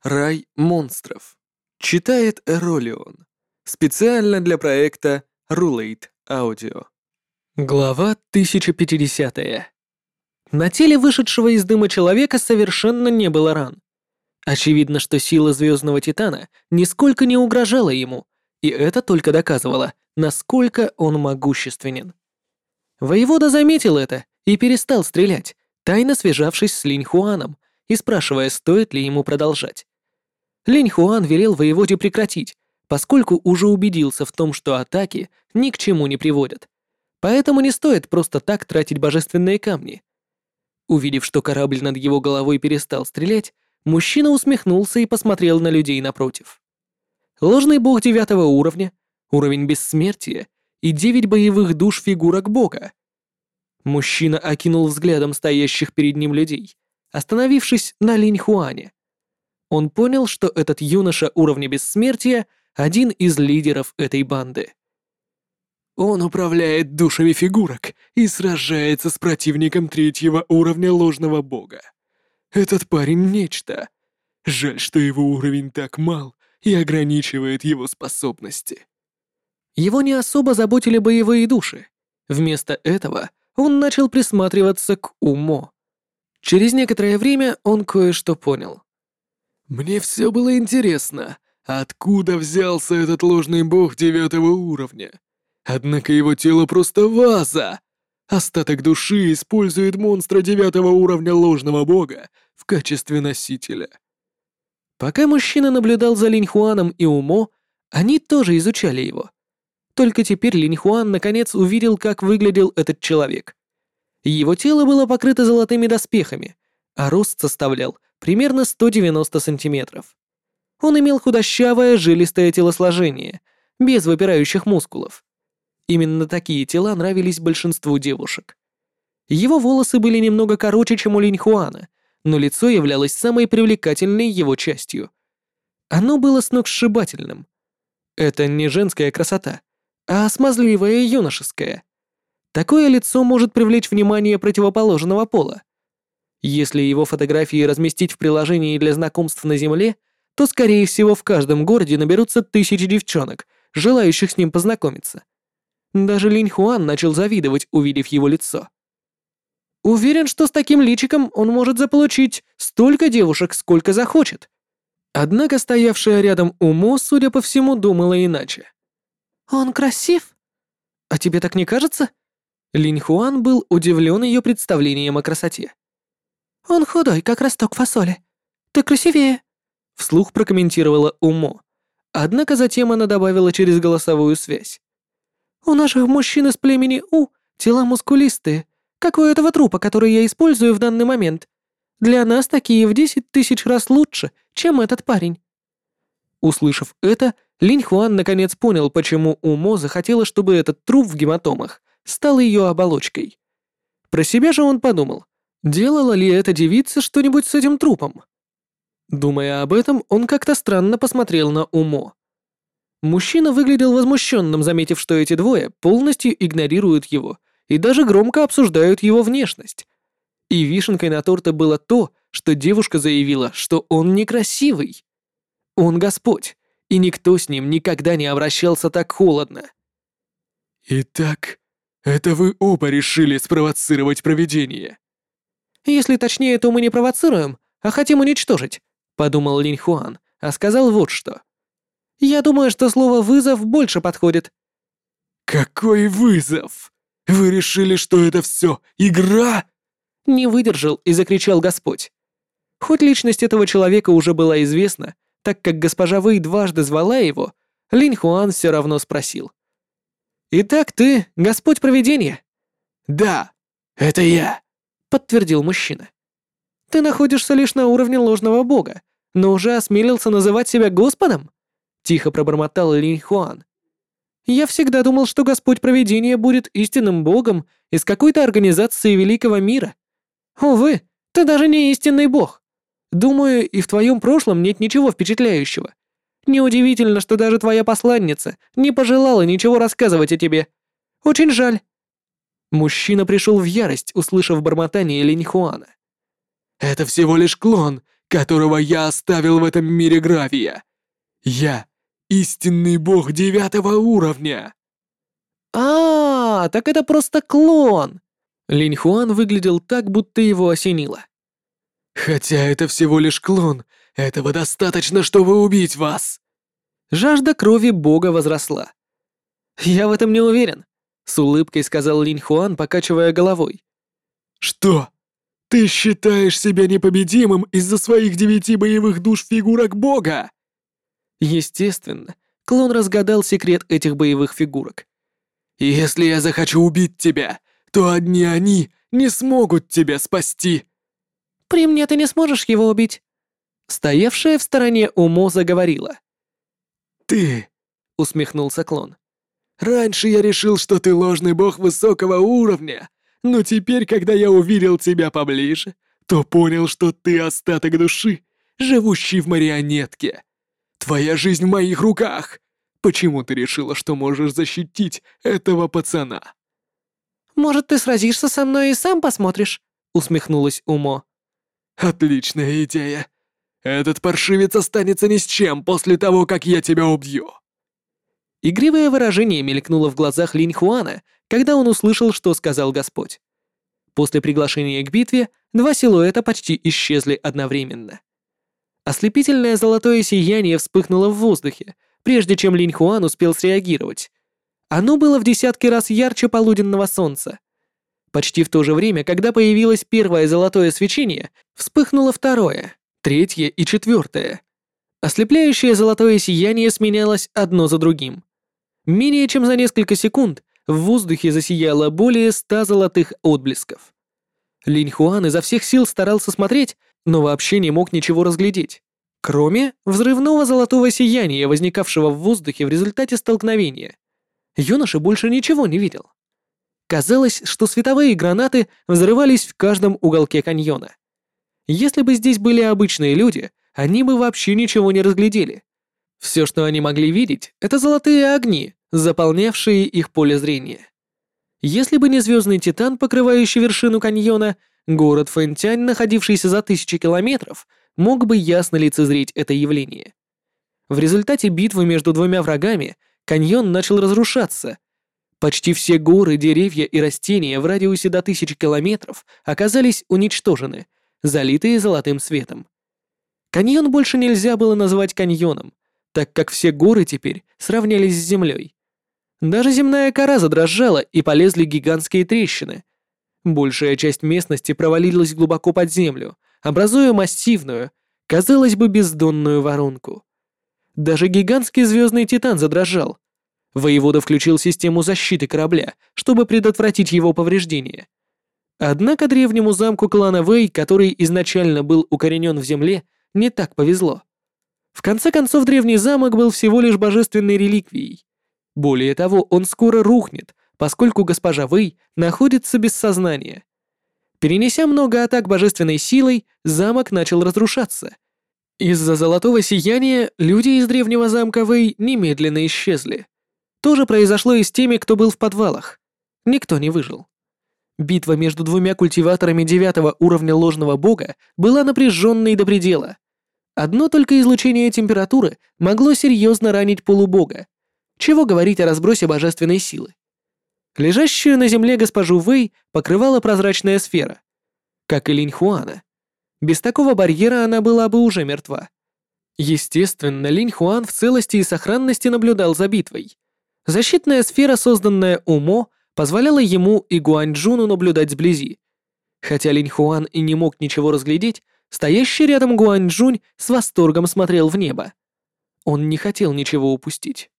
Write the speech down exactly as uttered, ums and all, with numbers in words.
Рай монстров. Читает Эролион. Специально для проекта Rulate Audio. Глава тысяча пятидесятая. На теле вышедшего из дыма человека совершенно не было ран. Очевидно, что сила Звездного Титана нисколько не угрожала ему, и это только доказывало, насколько он могущественен. Воевода заметил это и перестал стрелять, тайно связавшись с Линь Хуаном и спрашивая, стоит ли ему продолжать. Линь Хуан велел воеводе прекратить, поскольку уже убедился в том, что атаки ни к чему не приводят. Поэтому не стоит просто так тратить божественные камни. Увидев, что корабль над его головой перестал стрелять, мужчина усмехнулся и посмотрел на людей напротив. Ложный бог девятого уровня, уровень бессмертия и девять боевых душ фигурок бога. Мужчина окинул взглядом стоящих перед ним людей, остановившись на Линь Хуане. Он понял, что этот юноша уровня бессмертия — один из лидеров этой банды. Он управляет душами фигурок и сражается с противником третьего уровня ложного бога. Этот парень — нечто. Жаль, что его уровень так мал и ограничивает его способности. Его не особо заботили боевые души. Вместо этого он начал присматриваться к Умо. Через некоторое время он кое-что понял. «Мне все было интересно, откуда взялся этот ложный бог девятого уровня? Однако его тело просто ваза. Остаток души использует монстра девятого уровня ложного бога в качестве носителя». Пока мужчина наблюдал за Линь Хуаном и Умо, они тоже изучали его. Только теперь Линь Хуан наконец увидел, как выглядел этот человек. Его тело было покрыто золотыми доспехами, а рост составлял примерно сто девяносто сантиметров. Он имел худощавое, жилистое телосложение, без выпирающих мускулов. Именно такие тела нравились большинству девушек. Его волосы были немного короче, чем у Линь Хуана, но лицо являлось самой привлекательной его частью. Оно было сногсшибательным. Это не женская красота, а смазливая юношеская. Такое лицо может привлечь внимание противоположного пола. Если его фотографии разместить в приложении для знакомств на Земле, то, скорее всего, в каждом городе наберутся тысячи девчонок, желающих с ним познакомиться. Даже Линь Хуан начал завидовать, увидев его лицо. Уверен, что с таким личиком он может заполучить столько девушек, сколько захочет. Однако стоявшая рядом Умо, судя по всему, думала иначе. «Он красив? А тебе так не кажется?» Линь Хуан был удивлен ее представлением о красоте. «Он худой, как росток фасоли. Ты красивее», — вслух прокомментировала Умо. Однако затем она добавила через голосовую связь. «У наших мужчин из племени У тела мускулистые, как у этого трупа, который я использую в данный момент. Для нас такие в десять тысяч раз лучше, чем этот парень». Услышав это, Линь Хуан наконец понял, почему Умо захотела, чтобы этот труп в гематомах стал ее оболочкой. Про себя же он подумал, делала ли эта девица что-нибудь с этим трупом. Думая об этом, он как-то странно посмотрел на Умо. Мужчина выглядел возмущенным, заметив, что эти двое полностью игнорируют его и даже громко обсуждают его внешность. И вишенкой на торте было то, что девушка заявила, что он некрасивый. Он Господь, и никто с ним никогда не обращался так холодно. «Итак, это вы оба решили спровоцировать провидение?» «Если точнее, то мы не провоцируем, а хотим уничтожить», — подумал Линь Хуан, а сказал вот что. «Я думаю, что слово «вызов» больше подходит». «Какой вызов? Вы решили, что это все игра?» Не выдержал и закричал Господь. Хоть личность этого человека уже была известна, так как госпожа Вэй дважды звала его, Линь Хуан все равно спросил. «Итак, ты Господь Провидения?» «Да, это я», — подтвердил мужчина. «Ты находишься лишь на уровне ложного бога, но уже осмелился называть себя Господом?» — тихо пробормотал Линь Хуан. «Я всегда думал, что Господь Провидения будет истинным богом из какой-то организации великого мира. Увы, ты даже не истинный бог. Думаю, и в твоем прошлом нет ничего впечатляющего. Неудивительно, что даже твоя посланница не пожелала ничего рассказывать о тебе. Очень жаль». Мужчина пришел в ярость, услышав бормотание Линь Хуана. «Это всего лишь клон, которого я оставил в этом мире гравия. Я истинный бог девятого уровня. А, так это просто клон. Линь Хуан выглядел так, будто его осенило. Хотя это всего лишь клон, этого достаточно, чтобы убить вас. Жажда крови бога возросла. Я в этом не уверен, с улыбкой сказал Линь Хуан, покачивая головой. Что? Ты считаешь себя непобедимым из-за своих девяти боевых душ фигурок бога? Естественно, клон разгадал секрет этих боевых фигурок. Если я захочу убить тебя, то одни они не смогут тебя спасти. При мне ты не сможешь его убить. Стоявшая в стороне Умо заговорила. Ты, усмехнулся клон. Раньше я решил, что ты ложный бог высокого уровня, но теперь, когда я увидел тебя поближе, то понял, что ты остаток души, живущий в марионетке. Твоя жизнь в моих руках. Почему ты решила, что можешь защитить этого пацана? Может, ты сразишься со мной и сам посмотришь? Усмехнулась Умо. Отличная идея. Этот паршивец останется ни с чем после того, как я тебя убью. Игривое выражение мелькнуло в глазах Линь Хуана, когда он услышал, что сказал Господь. После приглашения к битве два силуэта почти исчезли одновременно. Ослепительное золотое сияние вспыхнуло в воздухе, прежде чем Линь Хуан успел среагировать. Оно было в десятки раз ярче полуденного солнца. Почти в то же время, когда появилось первое золотое свечение, вспыхнуло второе, третье и четвертое. Ослепляющее золотое сияние сменялось одно за другим. Менее чем за несколько секунд в воздухе засияло более ста золотых отблесков. Линь Хуан изо всех сил старался смотреть, но вообще не мог ничего разглядеть, кроме взрывного золотого сияния, возникавшего в воздухе в результате столкновения. Юноша больше ничего не видел. Казалось, что световые гранаты взрывались в каждом уголке каньона. Если бы здесь были обычные люди, они бы вообще ничего не разглядели. Все, что они могли видеть, это золотые огни, заполнявшие их поле зрения. Если бы не звездный титан, покрывающий вершину каньона, город Фэнтянь, находившийся за тысячи километров, мог бы ясно лицезреть это явление. В результате битвы между двумя врагами каньон начал разрушаться. Почти все горы, деревья и растения в радиусе до тысячи километров оказались уничтожены, залитые золотым светом. Каньон больше нельзя было назвать каньоном, так как все горы теперь сравнялись с землей. Даже земная кора задрожала, и полезли гигантские трещины. Большая часть местности провалилась глубоко под землю, образуя массивную, казалось бы, бездонную воронку. Даже гигантский звездный титан задрожал. Воевода включил систему защиты корабля, чтобы предотвратить его повреждения. Однако древнему замку клана Вэй, который изначально был укоренен в земле, не так повезло. В конце концов, древний замок был всего лишь божественной реликвией. Более того, он скоро рухнет, поскольку госпожа Вэй находится без сознания. Перенеся много атак божественной силой, замок начал разрушаться. Из-за золотого сияния люди из древнего замка Вэй немедленно исчезли. То же произошло и с теми, кто был в подвалах. Никто не выжил. Битва между двумя культиваторами девятого уровня ложного бога была напряженной до предела. Одно только излучение температуры могло серьезно ранить полубога. Чего говорить о разбросе божественной силы? Лежащую на земле госпожу Вэй покрывала прозрачная сфера. Как и Линь Хуана. Без такого барьера она была бы уже мертва. Естественно, Линь Хуан в целости и сохранности наблюдал за битвой. Защитная сфера, созданная Умо, позволяла ему и Гуаньчжуну наблюдать сблизи. Хотя Линь Хуан и не мог ничего разглядеть, стоящий рядом Гуаньчжунь с восторгом смотрел в небо. Он не хотел ничего упустить.